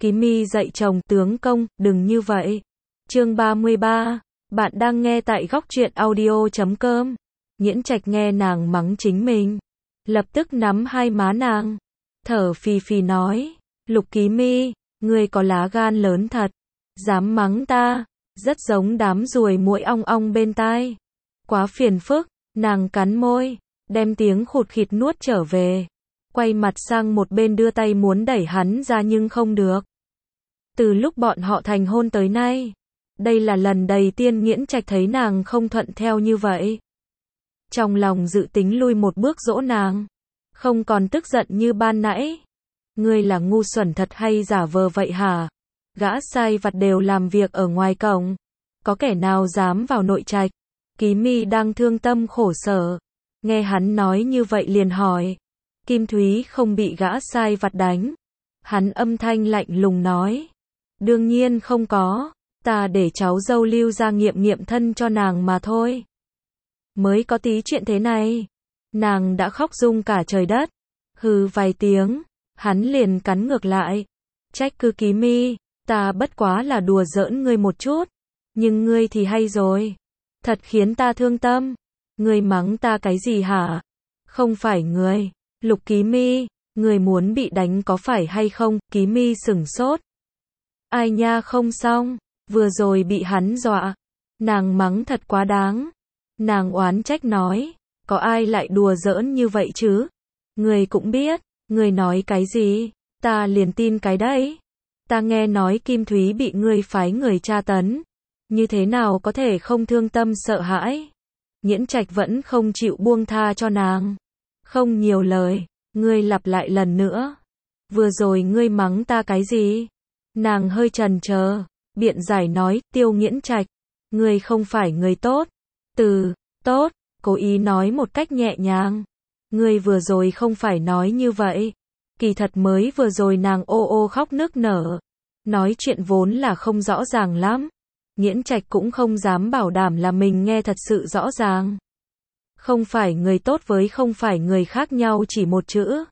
Ký Mi dạy chồng, tướng công, đừng như vậy. Chương 33, bạn đang nghe tại góc truyện audio.com. Nghiễn Trạch nghe nàng mắng chính mình, lập tức nắm hai má nàng, thở phì phì nói, Lục Ký Mi, ngươi có lá gan lớn thật, dám mắng ta, rất giống đám ruồi muỗi ong ong bên tai. Quá phiền phức, nàng cắn môi, đem tiếng khụt khịt nuốt trở về, quay mặt sang một bên đưa tay muốn đẩy hắn ra nhưng không được. Từ lúc bọn họ thành hôn tới nay, đây là lần đầu tiên Nghiễn Trạch thấy nàng không thuận theo như vậy. Trong lòng dự tính lui một bước dỗ nàng, không còn tức giận như ban nãy. Ngươi là ngu xuẩn thật hay giả vờ vậy hả? Gã sai vặt đều làm việc ở ngoài cổng, có kẻ nào dám vào nội trạch? Ký Mi đang thương tâm khổ sở, nghe hắn nói như vậy liền hỏi, Kim Thúy không bị gã sai vặt đánh? Hắn âm thanh lạnh lùng nói, đương nhiên không có, ta để cháu dâu Lưu ra nghiệm nghiệm thân cho nàng mà thôi. Mới có tí chuyện thế này, nàng đã khóc rung cả trời đất. Hừ vài tiếng, hắn liền cắn ngược lại, trách cứ Ký Mi, ta bất quá là đùa giỡn ngươi một chút, nhưng ngươi thì hay rồi, thật khiến ta thương tâm. Ngươi mắng ta cái gì hả? Không phải ngươi, Lục Ký Mi, ngươi muốn bị đánh có phải hay không? Ký Mi sửng sốt. Ai nha, không xong, vừa rồi bị hắn dọa, nàng mắng thật quá đáng. Nàng oán trách nói, có ai lại đùa giỡn như vậy chứ? Ngươi cũng biết, ngươi nói cái gì, ta liền tin cái đấy. Ta nghe nói Kim Thúy bị ngươi phái người tra tấn, như thế nào có thể không thương tâm sợ hãi? Nghiễn Trạch vẫn không chịu buông tha cho nàng. Không nhiều lời, ngươi lặp lại lần nữa. Vừa rồi ngươi mắng ta cái gì? Nàng hơi chần chờ, biện giải nói, Tiêu Nghiễn Trạch, ngươi không phải người tốt. Tốt, cố ý nói một cách nhẹ nhàng. Ngươi vừa rồi không phải nói như vậy. Kỳ thật mới vừa rồi nàng ô ô khóc nức nở. Nói chuyện vốn là không rõ ràng lắm. Nghiễn Trạch cũng không dám bảo đảm là mình nghe thật sự rõ ràng. Không phải người tốt với không phải người khác nhau chỉ một chữ.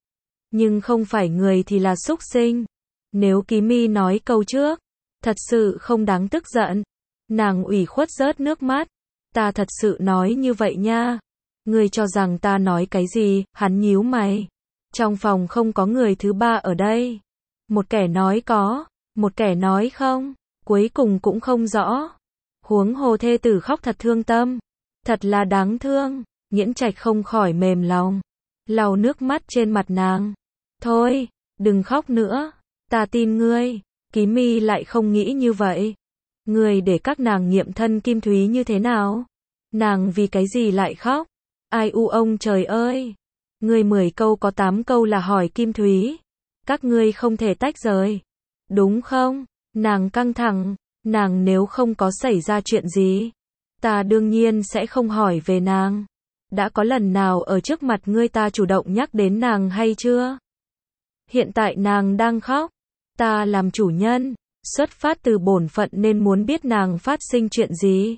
Nhưng không phải người thì là súc sinh. Nếu Ký Mi nói câu trước, thật sự không đáng tức giận. Nàng ủy khuất rớt nước mắt. Ta thật sự nói như vậy nha. Ngươi cho rằng ta nói cái gì? Hắn nhíu mày. Trong phòng không có người thứ ba ở đây. Một kẻ nói có, một kẻ nói không, cuối cùng cũng không rõ. Huống hồ thê tử khóc thật thương tâm, thật là đáng thương. Nghiễn Trạch không khỏi mềm lòng, lau nước mắt trên mặt nàng. Thôi, đừng khóc nữa, ta tin ngươi. Ký Mi lại không nghĩ như vậy. Ngươi để các nàng nghiệm thân Kim Thúy như thế nào? Nàng vì cái gì lại khóc? Ai u ông trời ơi! Ngươi 10 câu có 8 câu là hỏi Kim Thúy. Các ngươi không thể tách rời. Đúng không? Nàng căng thẳng. Nàng nếu không có xảy ra chuyện gì, ta đương nhiên sẽ không hỏi về nàng. Đã có lần nào ở trước mặt ngươi ta chủ động nhắc đến nàng hay chưa? Hiện tại nàng đang khóc. Ta làm chủ nhân, xuất phát từ bổn phận nên muốn biết nàng phát sinh chuyện gì.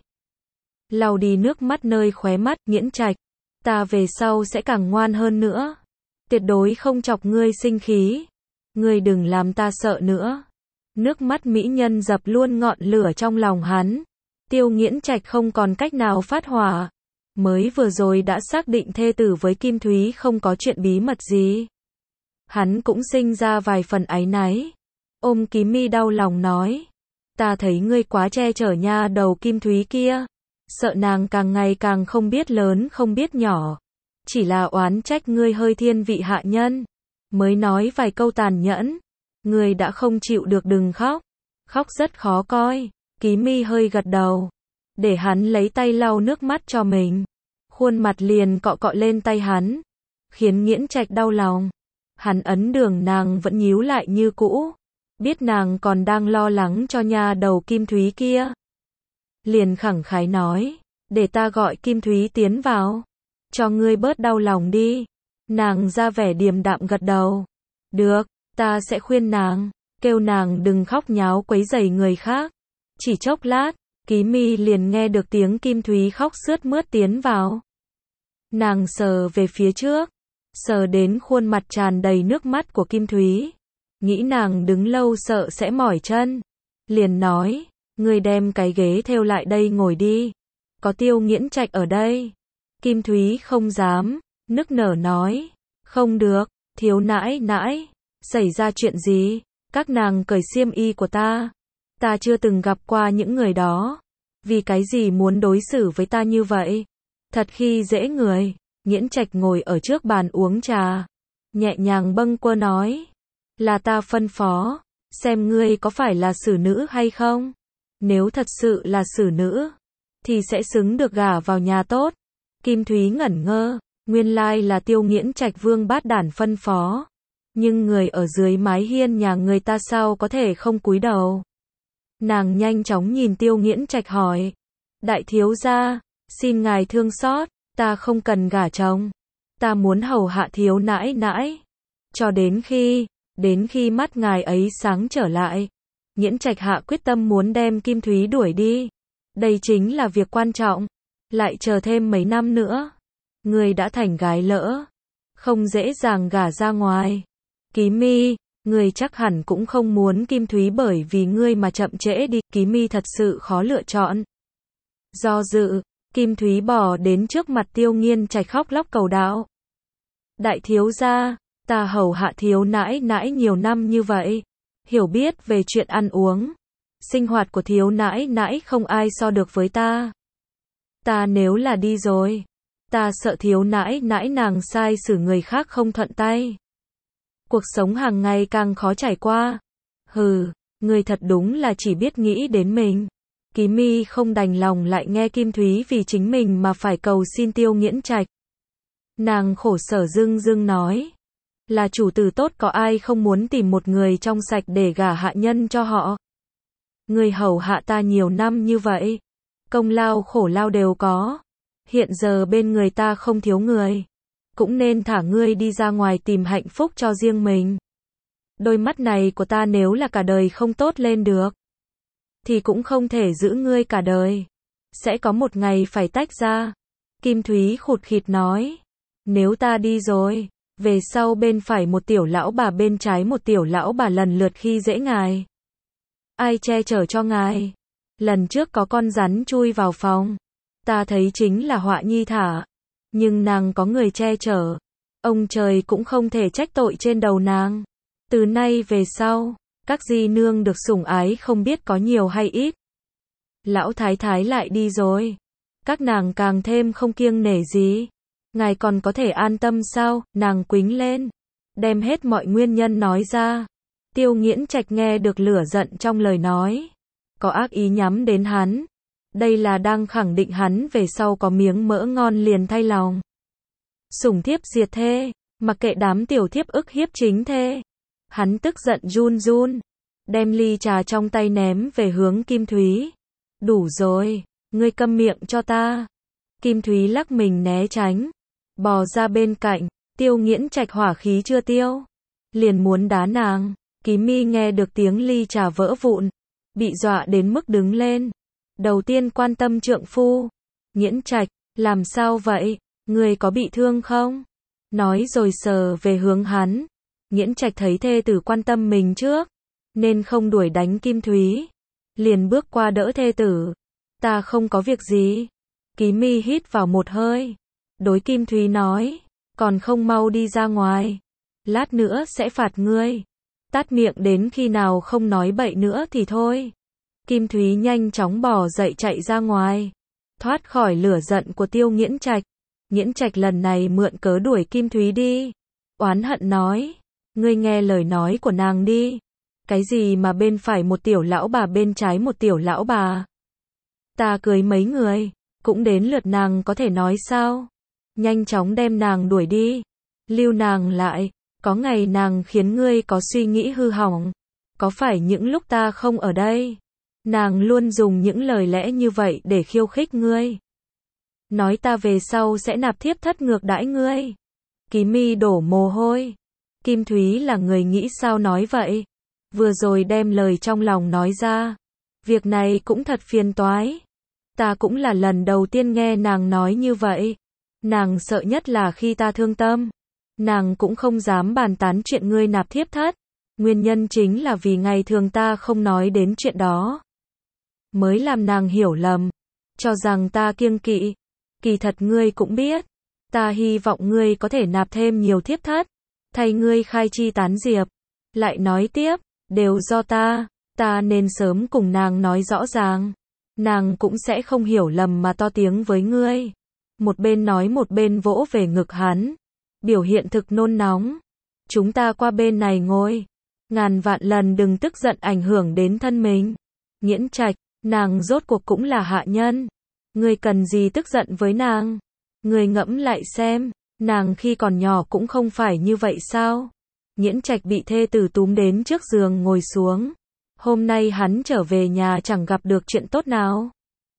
Lau đi nước mắt nơi khóe mắt. Nghiễn Trạch, ta về sau sẽ càng ngoan hơn nữa. Tuyệt đối không chọc ngươi sinh khí. Ngươi đừng làm ta sợ nữa. Nước mắt mỹ nhân dập luôn ngọn lửa trong lòng hắn. Tiêu Nghiễn Trạch không còn cách nào phát hỏa. Mới vừa rồi đã xác định thê tử với Kim Thúy không có chuyện bí mật gì. Hắn cũng sinh ra vài phần áy náy. Ôm Ký Mi đau lòng nói, ta thấy ngươi quá che chở nha đầu Kim Thúy kia. Sợ nàng càng ngày càng không biết lớn không biết nhỏ. Chỉ là oán trách ngươi hơi thiên vị hạ nhân. Mới nói vài câu tàn nhẫn. Ngươi đã không chịu được đừng khóc. Khóc rất khó coi. Ký Mi hơi gật đầu. Để hắn lấy tay lau nước mắt cho mình. Khuôn mặt liền cọ cọ lên tay hắn. Khiến Nghiễn Trạch đau lòng. Hắn ấn đường nàng vẫn nhíu lại như cũ. Biết nàng còn đang lo lắng cho nha đầu Kim Thúy kia. Liền khẳng khái nói, để ta gọi Kim Thúy tiến vào. Cho ngươi bớt đau lòng đi. Nàng ra vẻ điềm đạm gật đầu. Được, ta sẽ khuyên nàng, kêu nàng đừng khóc nháo quấy rầy người khác. Chỉ chốc lát, Ký Mi liền nghe được tiếng Kim Thúy khóc sướt mướt tiến vào. Nàng sờ về phía trước, sờ đến khuôn mặt tràn đầy nước mắt của Kim Thúy. nghĩ nàng đứng lâu sợ sẽ mỏi chân. Liền nói, ngươi đem cái ghế thêu lại đây ngồi đi. Có Tiêu Nghiễn Trạch ở đây. Kim Thúy không dám, nức nở nói, không được, thiếu nãi nãi, xảy ra chuyện gì? Các nàng cởi xiêm y của ta. Ta chưa từng gặp qua những người đó. Vì cái gì muốn đối xử với ta như vậy? Thật khi dễ người. Nghiễn Trạch ngồi ở trước bàn uống trà. Nhẹ nhàng bâng quơ nói. Là ta phân phó. Xem ngươi có phải là xử nữ hay không? Nếu thật sự là xử nữ, thì sẽ xứng được gả vào nhà tốt. Kim Thúy ngẩn ngơ. Nguyên lai là Tiêu Nghiễn Trạch vương bát đản phân phó. Nhưng người ở dưới mái hiên nhà người ta sao có thể không cúi đầu? Nàng nhanh chóng nhìn Tiêu Nghiễn Trạch hỏi. Đại thiếu gia, xin ngài thương xót, ta không cần gả chồng. Ta muốn hầu hạ thiếu nãi nãi. Cho đến khi mắt ngài ấy sáng trở lại. Nghiễn Trạch hạ quyết tâm muốn đem Kim Thúy đuổi đi. Đây chính là việc quan trọng. Lại chờ thêm mấy năm nữa. Ngươi đã thành gái lỡ. Không dễ dàng gả ra ngoài. Ký Mi, ngươi chắc hẳn cũng không muốn Kim Thúy bởi vì ngươi mà chậm trễ đi. Ký Mi thật sự khó lựa chọn. Do dự, Kim Thúy bỏ đến trước mặt Tiêu Nghiên Trạch khóc lóc cầu đạo. Đại thiếu gia, ta hầu hạ thiếu nãi nãi nhiều năm như vậy. Hiểu biết về chuyện ăn uống. Sinh hoạt của thiếu nãi nãi không ai so được với ta. Ta nếu là đi rồi, ta sợ thiếu nãi nãi nàng sai xử người khác không thuận tay. Cuộc sống hàng ngày càng khó trải qua. Hừ, ngươi thật đúng là chỉ biết nghĩ đến mình. Ký Mi không đành lòng lại nghe Kim Thúy vì chính mình mà phải cầu xin Tiêu Nghiễn Trạch. Nàng khổ sở rưng rưng nói. Là chủ tử tốt có ai không muốn tìm một người trong sạch để gả hạ nhân cho họ. Ngươi hầu hạ ta nhiều năm như vậy. Công lao khổ lao đều có. Hiện giờ bên người ta không thiếu người. Cũng nên thả ngươi đi ra ngoài tìm hạnh phúc cho riêng mình. Đôi mắt này của ta nếu là cả đời không tốt lên được, thì cũng không thể giữ ngươi cả đời. Sẽ có một ngày phải tách ra. Kim Thúy khụt khịt nói. Nếu ta đi rồi, về sau bên phải một tiểu lão bà bên trái một tiểu lão bà lần lượt khi dễ ngài. Ai che chở cho ngài? Lần trước có con rắn chui vào phòng. Ta thấy chính là họa nhi thả. Nhưng nàng có người che chở. Ông trời cũng không thể trách tội trên đầu nàng. Từ nay về sau, các di nương được sủng ái không biết có nhiều hay ít. Lão thái thái lại đi rồi. Các nàng càng thêm không kiêng nể gì. Ngài còn có thể an tâm sao? Nàng quính lên. Đem hết mọi nguyên nhân nói ra. Tiêu Nghiễn Trạch nghe được lửa giận trong lời nói. Có ác ý nhắm đến hắn. Đây là đang khẳng định hắn về sau có miếng mỡ ngon liền thay lòng. Sủng thiếp diệt thê. Mặc kệ đám tiểu thiếp ức hiếp chính thê. Hắn tức giận run run. Đem ly trà trong tay ném về hướng Kim Thúy. Đủ rồi. Ngươi câm miệng cho ta. Kim Thúy lắc mình né tránh. Bò ra bên cạnh. Tiêu Nghiễn Trạch hỏa khí chưa tiêu. Liền muốn đá nàng. Ký Mi nghe được tiếng ly trà vỡ vụn. Bị dọa đến mức đứng lên. Đầu tiên quan tâm trượng phu. Nghiễn Trạch, làm sao vậy? Người có bị thương không? Nói rồi sờ về hướng hắn. Nghiễn Trạch thấy thê tử quan tâm mình trước, nên không đuổi đánh Kim Thúy. Liền bước qua đỡ thê tử. Ta không có việc gì. Ký Mi hít vào một hơi. Đối Kim Thúy nói. Còn không mau đi ra ngoài. Lát nữa sẽ phạt ngươi. Tát miệng đến khi nào không nói bậy nữa thì thôi. Kim Thúy nhanh chóng bò dậy chạy ra ngoài. Thoát khỏi lửa giận của Tiêu Nghiễn Trạch. Nghiễn Trạch lần này mượn cớ đuổi Kim Thúy đi. Oán hận nói. Ngươi nghe lời nói của nàng đi. Cái gì mà bên phải một tiểu lão bà bên trái một tiểu lão bà. Ta cưới mấy người. Cũng đến lượt nàng có thể nói sao. Nhanh chóng đem nàng đuổi đi. Lưu nàng lại. Có ngày nàng khiến ngươi có suy nghĩ hư hỏng. Có phải những lúc ta không ở đây, nàng luôn dùng những lời lẽ như vậy để khiêu khích ngươi. Nói ta về sau sẽ nạp thiếp thất ngược đãi ngươi. Ký Mi đổ mồ hôi. Kim Thúy là người nghĩ sao nói vậy. Vừa rồi đem lời trong lòng nói ra. Việc này cũng thật phiền toái. Ta cũng là lần đầu tiên nghe nàng nói như vậy. Nàng sợ nhất là khi ta thương tâm. Nàng cũng không dám bàn tán chuyện ngươi nạp thiếp thất. Nguyên nhân chính là vì ngày thường ta không nói đến chuyện đó, mới làm nàng hiểu lầm, cho rằng ta kiêng kỵ. Kỳ thật ngươi cũng biết, ta hy vọng ngươi có thể nạp thêm nhiều thiếp thất, thay ngươi khai chi tán diệp. Lại nói tiếp, đều do ta nên sớm cùng nàng nói rõ ràng, nàng cũng sẽ không hiểu lầm mà to tiếng với ngươi. Một bên nói một bên vỗ về ngực hắn, biểu hiện thực nôn nóng. Chúng ta qua bên này ngồi, ngàn vạn lần đừng tức giận ảnh hưởng đến thân mình. Nghiễn Trạch, nàng rốt cuộc cũng là hạ nhân, ngươi cần gì tức giận với nàng? Ngươi ngẫm lại xem, nàng khi còn nhỏ cũng không phải như vậy sao? Nghiễn Trạch bị thê tử túm đến trước giường ngồi xuống. Hôm nay hắn trở về nhà chẳng gặp được chuyện tốt nào,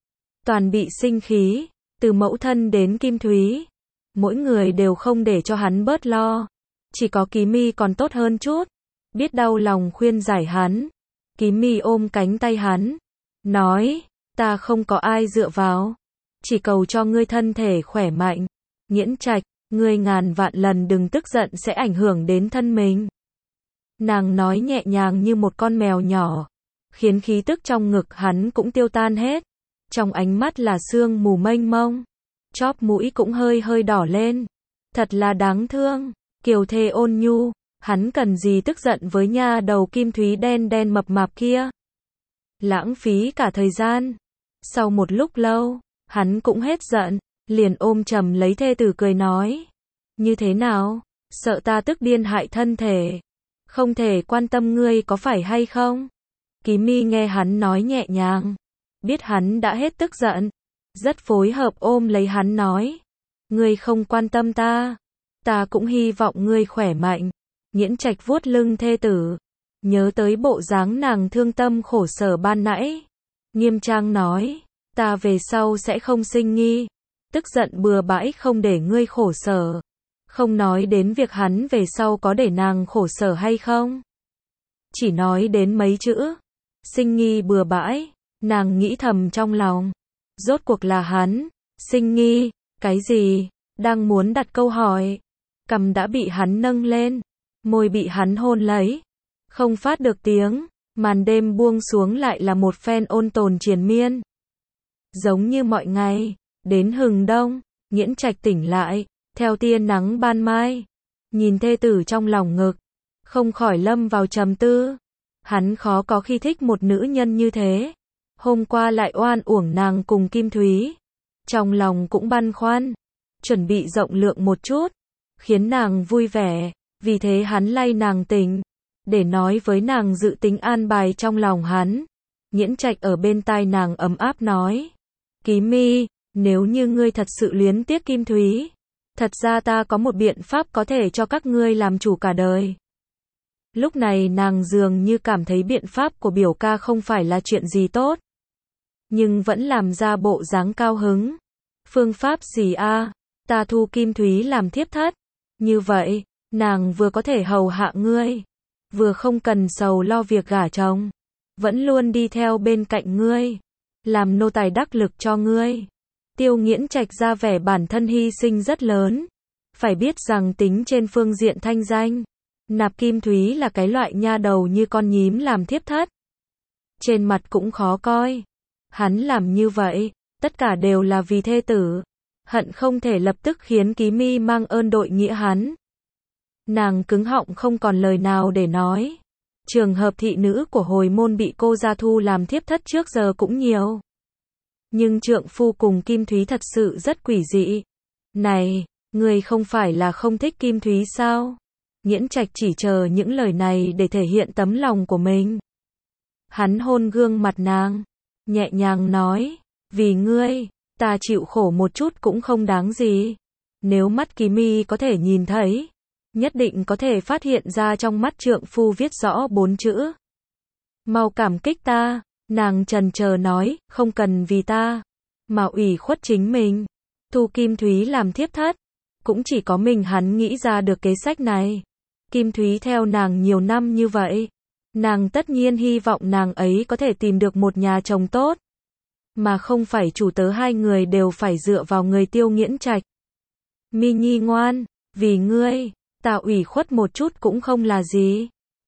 toàn bị sinh khí, từ mẫu thân đến Kim Thúy, mỗi người đều không để cho hắn bớt lo. Chỉ có Ký Mi còn tốt hơn chút, biết đau lòng khuyên giải hắn. Ký Mi ôm cánh tay hắn, nói, ta không có ai dựa vào, chỉ cầu cho ngươi thân thể khỏe mạnh. Nghiễn Trạch, ngươi ngàn vạn lần đừng tức giận sẽ ảnh hưởng đến thân mình. Nàng nói nhẹ nhàng như một con mèo nhỏ, khiến khí tức trong ngực hắn cũng tiêu tan hết. Trong ánh mắt là sương mù mênh mông, chóp mũi cũng hơi hơi đỏ lên. Thật là đáng thương, kiều thê ôn nhu, hắn cần gì tức giận với nha đầu Kim Thúy đen đen mập mạp kia. Lãng phí cả thời gian. Sau một lúc lâu, hắn cũng hết giận, liền ôm chầm lấy thê tử cười nói. Như thế nào? Sợ ta tức điên hại thân thể, không thể quan tâm ngươi có phải hay không? Ký Mi nghe hắn nói nhẹ nhàng, biết hắn đã hết tức giận, rất phối hợp ôm lấy hắn nói. Ngươi không quan tâm ta cũng hy vọng ngươi khỏe mạnh. Nghiễn Trạch vuốt lưng thê tử, nhớ tới bộ dáng nàng thương tâm khổ sở ban nãy, nghiêm trang nói, ta về sau sẽ không sinh nghi, tức giận bừa bãi không để ngươi khổ sở. Không nói đến việc hắn về sau có để nàng khổ sở hay không, chỉ nói đến mấy chữ sinh nghi bừa bãi. Nàng nghĩ thầm trong lòng, rốt cuộc là hắn sinh nghi cái gì? Đang muốn đặt câu hỏi, cằm đã bị hắn nâng lên, môi bị hắn hôn lấy, không phát được tiếng. Màn đêm buông xuống lại là một phen ôn tồn triền miên, giống như mọi ngày. Đến hừng đông, Nghiễn Trạch tỉnh lại, theo tia nắng ban mai, nhìn thê tử trong lòng ngực, không khỏi lâm vào trầm tư. Hắn khó có khi thích một nữ nhân như thế. Hôm qua lại oan uổng nàng cùng Kim Thúy, trong lòng cũng băn khoăn, chuẩn bị rộng lượng một chút, khiến nàng vui vẻ. Vì thế hắn lay nàng tỉnh, để nói với nàng dự tính an bài trong lòng hắn. Nghiễn Trạch ở bên tai nàng ấm áp nói, Ký Mi, nếu như ngươi thật sự luyến tiếc Kim Thúy, thật ra ta có một biện pháp có thể cho các ngươi làm chủ cả đời. Lúc này nàng dường như cảm thấy biện pháp của biểu ca không phải là chuyện gì tốt, nhưng vẫn làm ra bộ dáng cao hứng. Phương pháp gì a? Ta thu Kim Thúy làm thiếp thất, như vậy, nàng vừa có thể hầu hạ ngươi, vừa không cần sầu lo việc gả chồng, vẫn luôn đi theo bên cạnh ngươi, làm nô tài đắc lực cho ngươi. Tiêu Nghiễn Trạch ra vẻ bản thân hy sinh rất lớn, phải biết rằng tính trên phương diện thanh danh, nạp Kim Thúy là cái loại nha đầu như con nhím làm thiếp thất, trên mặt cũng khó coi. Hắn làm như vậy, tất cả đều là vì thê tử, hận không thể lập tức khiến Ký Mi mang ơn đội nghĩa hắn. Nàng cứng họng không còn lời nào để nói. Trường hợp thị nữ của hồi môn bị cô gia thu làm thiếp thất trước giờ cũng nhiều, nhưng trượng phu cùng Kim Thúy thật sự rất quỷ dị. Này, người không phải là không thích Kim Thúy sao? Nghiễn Trạch chỉ chờ những lời này để thể hiện tấm lòng của mình. Hắn hôn gương mặt nàng, nhẹ nhàng nói, vì ngươi, ta chịu khổ một chút cũng không đáng gì. Nếu mắt Ký Mi có thể nhìn thấy, nhất định có thể phát hiện ra trong mắt trượng phu viết rõ 4 chữ. Mau cảm kích ta. Nàng chần chờ nói, không cần vì ta mà ủy khuất chính mình. Thu Kim Thúy làm thiếp thất, cũng chỉ có mình hắn nghĩ ra được kế sách này. Kim Thúy theo nàng nhiều năm như vậy, nàng tất nhiên hy vọng nàng ấy có thể tìm được một nhà chồng tốt, mà không phải chủ tớ hai người đều phải dựa vào người Tiêu Nghiễn Trạch. Mi Nhi ngoan, vì ngươi, ta ủy khuất một chút cũng không là gì.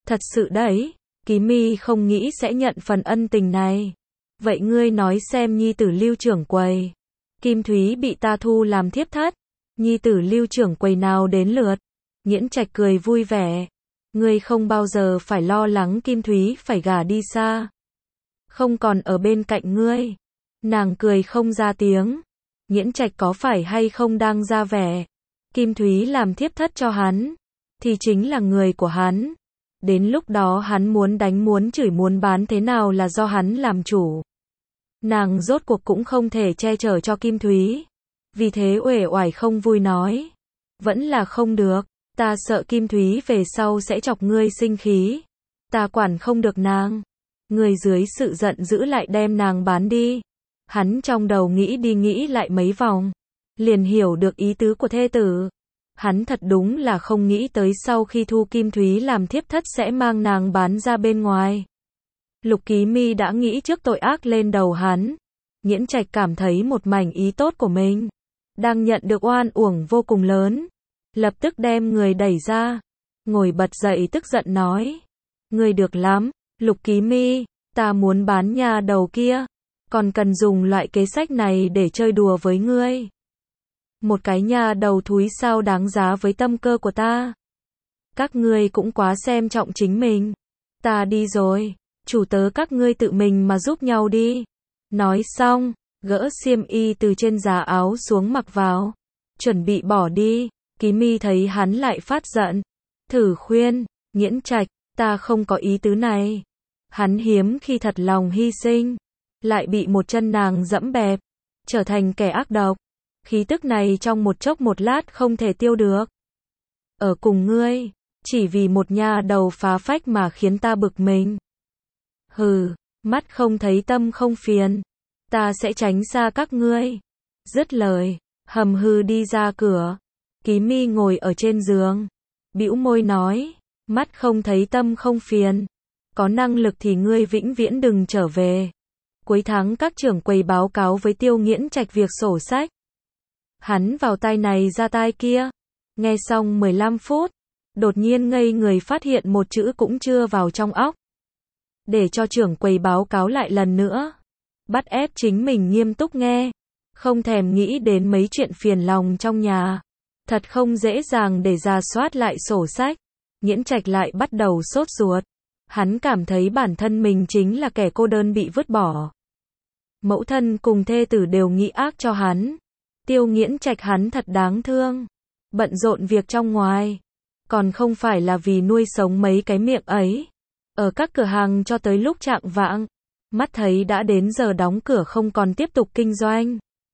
Thật sự đấy, Ký Mi không nghĩ sẽ nhận phần ân tình này. Vậy ngươi nói xem nhi tử Lưu trưởng quầy. Kim Thúy bị ta thu làm thiếp thất, nhi tử Lưu trưởng quầy nào đến lượt. Nghiễn Trạch cười vui vẻ. Ngươi không bao giờ phải lo lắng Kim Thúy phải gả đi xa. Không còn ở bên cạnh ngươi. Nàng cười không ra tiếng. Nghiễn Trạch có phải hay không đang ra vẻ. Kim Thúy làm thiếp thất cho hắn, thì chính là người của hắn. Đến lúc đó hắn muốn đánh muốn chửi muốn bán thế nào là do hắn làm chủ. Nàng rốt cuộc cũng không thể che chở cho Kim Thúy. Vì thế uể oải không vui nói. Vẫn là không được, ta sợ Kim Thúy về sau sẽ chọc ngươi sinh khí. Ta quản không được nàng. Người dưới sự giận dữ lại đem nàng bán đi. Hắn trong đầu nghĩ đi nghĩ lại mấy vòng, liền hiểu được ý tứ của thê tử. Hắn thật đúng là không nghĩ tới sau khi thu Kim Thúy làm thiếp thất sẽ mang nàng bán ra bên ngoài. Lục Ký Mi đã nghĩ trước tội ác lên đầu hắn. Nghiễn Trạch cảm thấy một mảnh ý tốt của mình đang nhận được oan uổng vô cùng lớn. Lập tức đem người đẩy ra, ngồi bật dậy tức giận nói. Ngươi được lắm, Lục Ký Mi, ta muốn bán nhà đầu kia. Còn cần dùng loại kế sách này để chơi đùa với ngươi. Một cái nhà đầu thúi sao đáng giá với tâm cơ của ta. Các ngươi cũng quá xem trọng chính mình. Ta đi rồi, chủ tớ các ngươi tự mình mà giúp nhau đi. Nói xong, gỡ xiêm y từ trên giá áo xuống mặc vào, chuẩn bị bỏ đi. Ký Mi thấy hắn lại phát giận, thử khuyên, Nghiễn Trạch, ta không có ý tứ này. Hắn hiếm khi thật lòng hy sinh, lại bị một chân nàng dẫm bẹp, trở thành kẻ ác độc. Khí tức này trong một chốc một lát không thể tiêu được. Ở cùng ngươi, chỉ vì một nha đầu phá phách mà khiến ta bực mình. Hừ, mắt không thấy tâm không phiền, ta sẽ tránh xa các ngươi. Dứt lời, hầm hừ đi ra cửa. Ký Mi ngồi ở trên giường, bĩu môi nói, mắt không thấy tâm không phiền. Có năng lực thì ngươi vĩnh viễn đừng trở về. Cuối tháng các trưởng quầy báo cáo với Tiêu Nghiễn Trạch việc sổ sách. Hắn vào tai này ra tai kia. Nghe xong 15 phút, đột nhiên ngây người phát hiện một chữ cũng chưa vào trong óc. Để cho trưởng quầy báo cáo lại lần nữa. Bắt ép chính mình nghiêm túc nghe. Không thèm nghĩ đến mấy chuyện phiền lòng trong nhà. Thật không dễ dàng để rà soát lại sổ sách. Nghiễn Trạch lại bắt đầu sốt ruột. Hắn cảm thấy bản thân mình chính là kẻ cô đơn bị vứt bỏ. Mẫu thân cùng thê tử đều nghĩ ác cho hắn. Tiêu Nghiễn Trạch hắn thật đáng thương. Bận rộn việc trong ngoài. Còn không phải là vì nuôi sống mấy cái miệng ấy. Ở các cửa hàng cho tới lúc chạng vạng. Mắt thấy đã đến giờ đóng cửa không còn tiếp tục kinh doanh.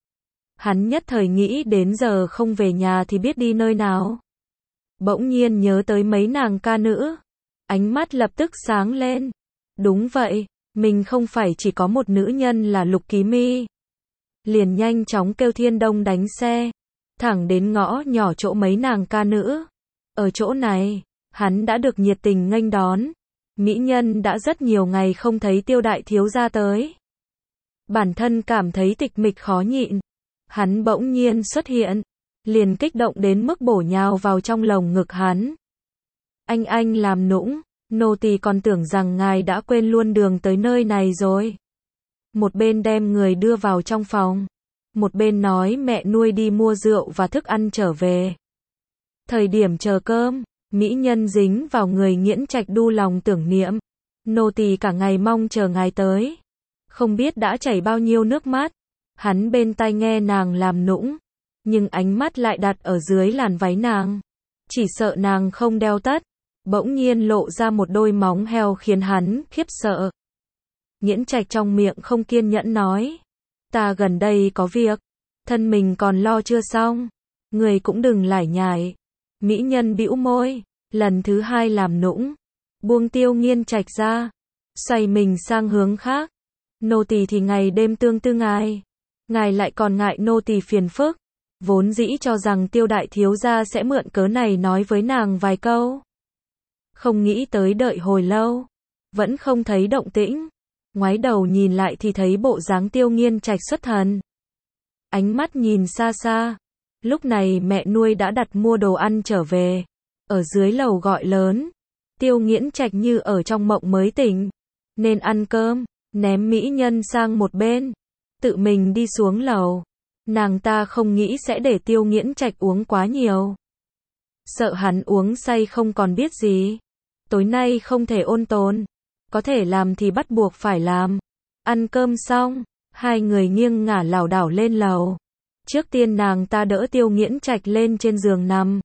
Hắn nhất thời nghĩ đến giờ không về nhà thì biết đi nơi nào. Bỗng nhiên nhớ tới mấy nàng ca nữ. Ánh mắt lập tức sáng lên. Đúng vậy, mình không phải chỉ có một nữ nhân là Lục Ký Mi. Liền nhanh chóng kêu Thiên Đông đánh xe, thẳng đến ngõ nhỏ chỗ mấy nàng ca nữ. Ở chỗ này, hắn đã được nhiệt tình nghênh đón. Mỹ nhân đã rất nhiều ngày không thấy Tiêu đại thiếu gia tới. Bản thân cảm thấy tịch mịch khó nhịn. Hắn bỗng nhiên xuất hiện, liền kích động đến mức bổ nhào vào trong lồng ngực hắn. Anh làm nũng, nô tỳ còn tưởng rằng ngài đã quên luôn đường tới nơi này rồi. Một bên đem người đưa vào trong phòng, một bên nói mẹ nuôi đi mua rượu và thức ăn trở về. Thời điểm chờ cơm, mỹ nhân dính vào người Nghiễn Trạch đu lòng tưởng niệm. Nô tỳ cả ngày mong chờ ngài tới. Không biết đã chảy bao nhiêu nước mắt. Hắn bên tai nghe nàng làm nũng, nhưng ánh mắt lại đặt ở dưới làn váy nàng. Chỉ sợ nàng không đeo tất. Bỗng nhiên lộ ra một đôi móng heo khiến hắn khiếp sợ. Nghiễn Trạch trong miệng không kiên nhẫn nói. Ta gần đây có việc. Thân mình còn lo chưa xong. Người cũng đừng lải nhải. Mỹ nhân bĩu môi. Lần thứ hai làm nũng. Buông Tiêu Nghiên Trạch ra. Xoay mình sang hướng khác. Nô tỳ thì ngày đêm tương tư ngài. Ngài lại còn ngại nô tỳ phiền phức. Vốn dĩ cho rằng Tiêu đại thiếu gia sẽ mượn cớ này nói với nàng vài câu. Không nghĩ tới đợi hồi lâu, vẫn không thấy động tĩnh. Ngoái đầu nhìn lại thì thấy bộ dáng Tiêu Nghiên Trạch xuất thần. Ánh mắt nhìn xa xa. Lúc này mẹ nuôi đã đặt mua đồ ăn trở về. Ở dưới lầu gọi lớn. Tiêu Nghiễn Trạch như ở trong mộng mới tỉnh. Nên ăn cơm, ném mỹ nhân sang một bên. Tự mình đi xuống lầu. Nàng ta không nghĩ sẽ để Tiêu Nghiễn Trạch uống quá nhiều. Sợ hắn uống say không còn biết gì. Tối nay không thể ôn tồn. Có thể làm thì bắt buộc phải làm. Ăn cơm xong, hai người nghiêng ngả lảo đảo lên lầu. Trước tiên nàng ta đỡ Tiêu Nghiễn Trạch lên trên giường nằm.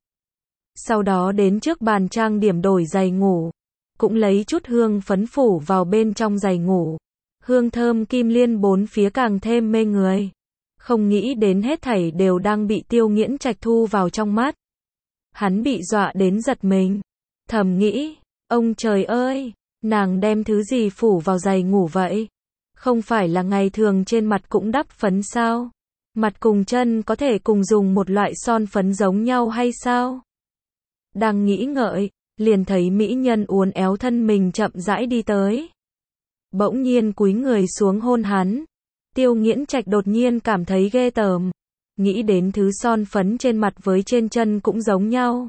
Sau đó đến trước bàn trang điểm đổi giày ngủ. Cũng lấy chút hương phấn phủ vào bên trong giày ngủ. Hương thơm kim liên bốn phía càng thêm mê người. Không nghĩ đến hết thảy đều đang bị Tiêu Nghiễn Trạch thu vào trong mắt. Hắn bị dọa đến giật mình. Thầm nghĩ, ông trời ơi, nàng đem thứ gì phủ vào giày ngủ vậy? Không phải là ngày thường trên mặt cũng đắp phấn sao? Mặt cùng chân có thể cùng dùng một loại son phấn giống nhau hay sao? Đang nghĩ ngợi, liền thấy mỹ nhân uốn éo thân mình chậm rãi đi tới. Bỗng nhiên cúi người xuống hôn hắn. Tiêu Nghiễn Trạch đột nhiên cảm thấy ghê tởm. Nghĩ đến thứ son phấn trên mặt với trên chân cũng giống nhau.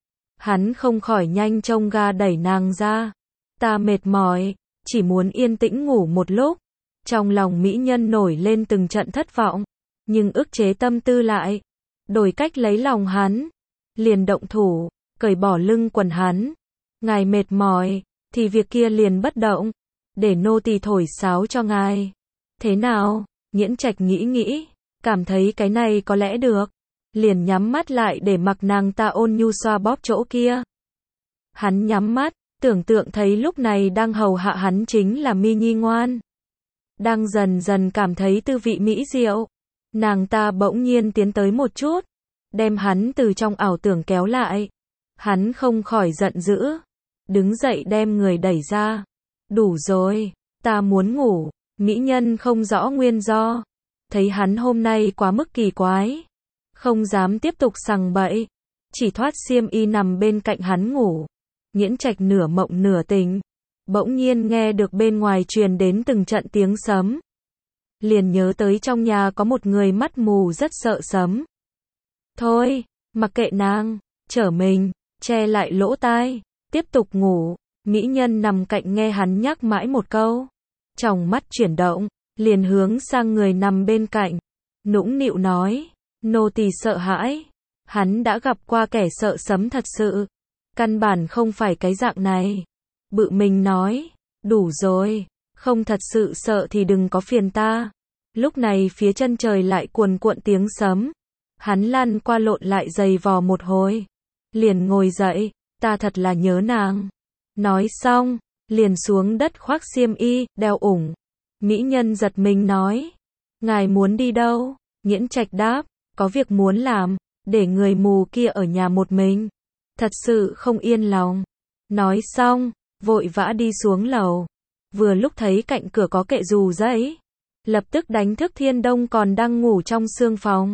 Hắn không khỏi nhanh chông ga đẩy nàng ra. Ta mệt mỏi, chỉ muốn yên tĩnh ngủ một lúc. Trong lòng mỹ nhân nổi lên từng trận thất vọng, nhưng ức chế tâm tư lại. Đổi cách lấy lòng hắn. Liền động thủ, cởi bỏ lưng quần hắn. Ngài mệt mỏi, thì việc kia liền bất động. Để nô tỳ thổi sáo cho ngài. Thế nào? Nghiễn Trạch nghĩ, cảm thấy cái này có lẽ được. Liền nhắm mắt lại để mặc nàng ta ôn nhu xoa bóp chỗ kia. Hắn nhắm mắt, tưởng tượng thấy lúc này đang hầu hạ hắn chính là Mi Nhi ngoan. Đang dần dần cảm thấy tư vị mỹ diệu. Nàng ta bỗng nhiên tiến tới một chút, đem hắn từ trong ảo tưởng kéo lại. Hắn không khỏi giận dữ. Đứng dậy đem người đẩy ra. Đủ rồi, ta muốn ngủ. Mỹ nhân không rõ nguyên do. Thấy hắn hôm nay quá mức kỳ quái. Không dám tiếp tục sằng bậy. Chỉ thoát xiêm y nằm bên cạnh hắn ngủ. Nghiễn Trạch nửa mộng nửa tỉnh. Bỗng nhiên nghe được bên ngoài truyền đến từng trận tiếng sấm. Liền nhớ tới trong nhà có một người mắt mù rất sợ sấm. Thôi, mặc kệ nàng, trở mình, che lại lỗ tai, tiếp tục ngủ. Mỹ nhân nằm cạnh nghe hắn nhắc mãi một câu. Tròng mắt chuyển động, liền hướng sang người nằm bên cạnh. Nũng nịu nói, nô tỳ sợ hãi. Hắn đã gặp qua kẻ sợ sấm thật sự. Căn bản không phải cái dạng này. Bự mình nói, đủ rồi, không thật sự sợ thì đừng có phiền ta. Lúc này phía chân trời lại cuồn cuộn tiếng sấm. Hắn lăn qua lộn lại giày vò một hồi. Liền ngồi dậy, ta thật là nhớ nàng. Nói xong, liền xuống đất khoác xiêm y, đeo ủng. Mỹ nhân giật mình nói, ngài muốn đi đâu? Nghiễn Trạch đáp, có việc muốn làm, để người mù kia ở nhà một mình. Thật sự không yên lòng. Nói xong, vội vã đi xuống lầu. Vừa lúc thấy cạnh cửa có kệ dù giấy. Lập tức đánh thức Thiên Đông còn đang ngủ trong sương phòng.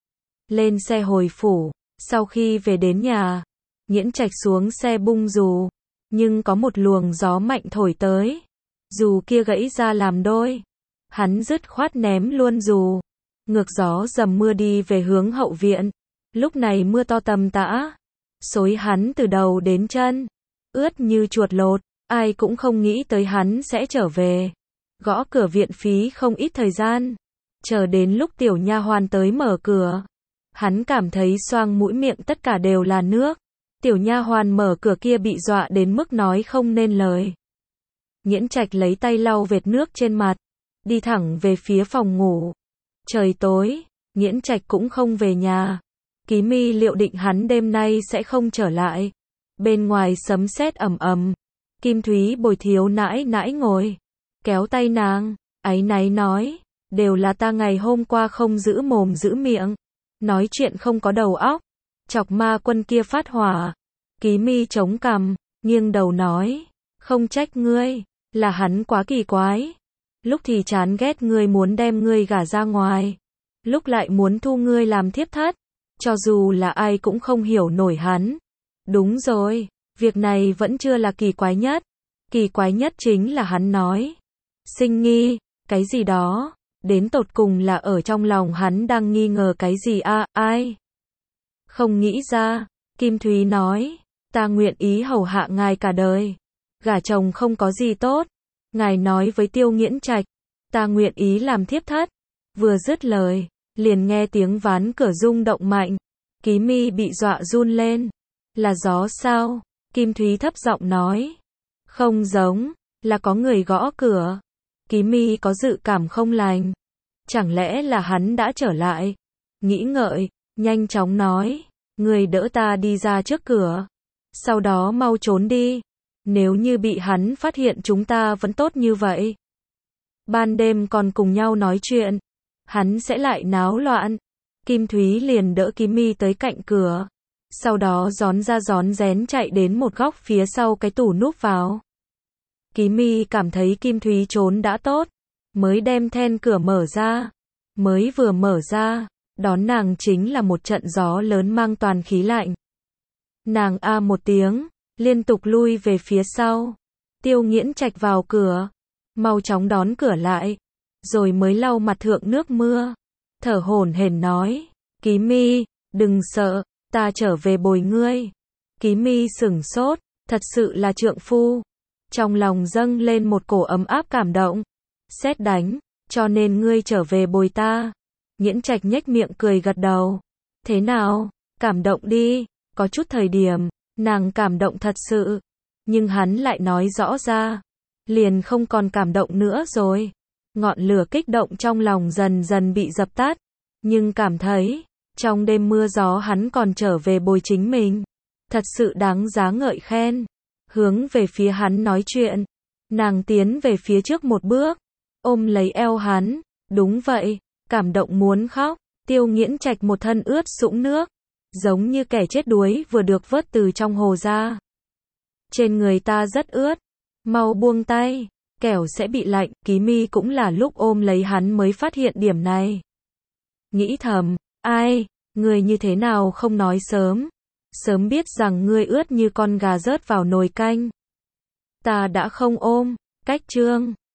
Lên xe hồi phủ. Sau khi về đến nhà, Nghiễn Trạch xuống xe bung dù. Nhưng có một luồng gió mạnh thổi tới. Dù kia gãy ra làm đôi. Hắn dứt khoát ném luôn dù. Ngược gió dầm mưa đi về hướng hậu viện. Lúc này mưa to tầm tã. Xối hắn từ đầu đến chân. Ướt như chuột lột. Ai cũng không nghĩ tới hắn sẽ trở về. Gõ cửa viện phí không ít thời gian. Chờ đến lúc tiểu nha hoàn tới mở cửa. Hắn cảm thấy xoang mũi miệng tất cả đều là nước. Tiểu nha hoàn mở cửa kia bị dọa đến mức nói không nên lời. Nghiễn Trạch lấy tay lau vệt nước trên mặt. Đi thẳng về phía phòng ngủ. Trời tối, Nghiễn Trạch cũng không về nhà. Ký Mi liệu định hắn đêm nay sẽ không trở lại. Bên ngoài sấm sét ầm ầm. Kim Thúy Bồi thiếu nãi nãi ngồi. Kéo tay nàng, áy náy nói. Đều là ta ngày hôm qua không giữ mồm giữ miệng. Nói chuyện không có đầu óc. Chọc ma quân kia phát hỏa. Ký Mi chống cằm, nghiêng đầu nói. Không trách ngươi, là hắn quá kỳ quái. Lúc thì chán ghét ngươi muốn đem ngươi gả ra ngoài. Lúc lại muốn thu ngươi làm thiếp thất. Cho dù là ai cũng không hiểu nổi hắn. Đúng rồi, việc này vẫn chưa là kỳ quái nhất. Kỳ quái nhất chính là hắn nói. Sinh nghi, cái gì đó. Đến tột cùng là ở trong lòng hắn đang nghi ngờ cái gì ai? Không nghĩ ra, Kim Thúy nói. Ta nguyện ý hầu hạ ngài cả đời. Gả chồng không có gì tốt. Ngài nói với Tiêu Nghiễn Trạch, ta nguyện ý làm thiếp thất. Vừa dứt lời, liền nghe tiếng ván cửa rung động mạnh. Ký Mi bị dọa run lên. Là gió sao? Kim Thúy thấp giọng nói. Không giống, là có người gõ cửa. Ký Mi có dự cảm không lành. Chẳng lẽ là hắn đã trở lại? Nghĩ ngợi, nhanh chóng nói, người đỡ ta đi ra trước cửa. Sau đó mau trốn đi. Nếu như bị hắn phát hiện chúng ta vẫn tốt như vậy. Ban đêm còn cùng nhau nói chuyện. Hắn sẽ lại náo loạn. Kim Thúy liền đỡ Ký Mi tới cạnh cửa. Sau đó rón ra rón rén chạy đến một góc phía sau cái tủ núp vào. Ký Mi cảm thấy Kim Thúy trốn đã tốt. Mới đem then cửa mở ra. Mới vừa mở ra, đón nàng chính là một trận gió lớn mang toàn khí lạnh. Nàng a một tiếng, liên tục lui về phía sau. Tiêu Nghiễn Trạch vào cửa, mau chóng đón cửa lại, rồi mới lau mặt thượng nước mưa, thở hổn hển nói, Ký Mi, đừng sợ, ta trở về bồi ngươi. Ký Mi sửng sốt, thật sự là trượng phu. Trong lòng dâng lên một cổ ấm áp cảm động. Sét đánh, cho nên ngươi trở về bồi ta. Nghiễn Trạch nhếch miệng cười gật đầu. Thế nào, cảm động đi. Có chút thời điểm, nàng cảm động thật sự. Nhưng hắn lại nói rõ ra. Liền không còn cảm động nữa rồi. Ngọn lửa kích động trong lòng dần dần bị dập tắt. Nhưng cảm thấy, trong đêm mưa gió hắn còn trở về bồi chính mình. Thật sự đáng giá ngợi khen. Hướng về phía hắn nói chuyện. Nàng tiến về phía trước một bước. Ôm lấy eo hắn. Đúng vậy, cảm động muốn khóc. Tiêu Nghiễn Trạch một thân ướt sũng nước. Giống như kẻ chết đuối vừa được vớt từ trong hồ ra. Trên người ta rất ướt. Mau buông tay. Kẻo sẽ bị lạnh. Ký Mi cũng là lúc ôm lấy hắn mới phát hiện điểm này. Nghĩ thầm, ai, người như thế nào không nói sớm. Sớm biết rằng ngươi ướt như con gà rớt vào nồi canh. Ta đã không ôm. Cách chương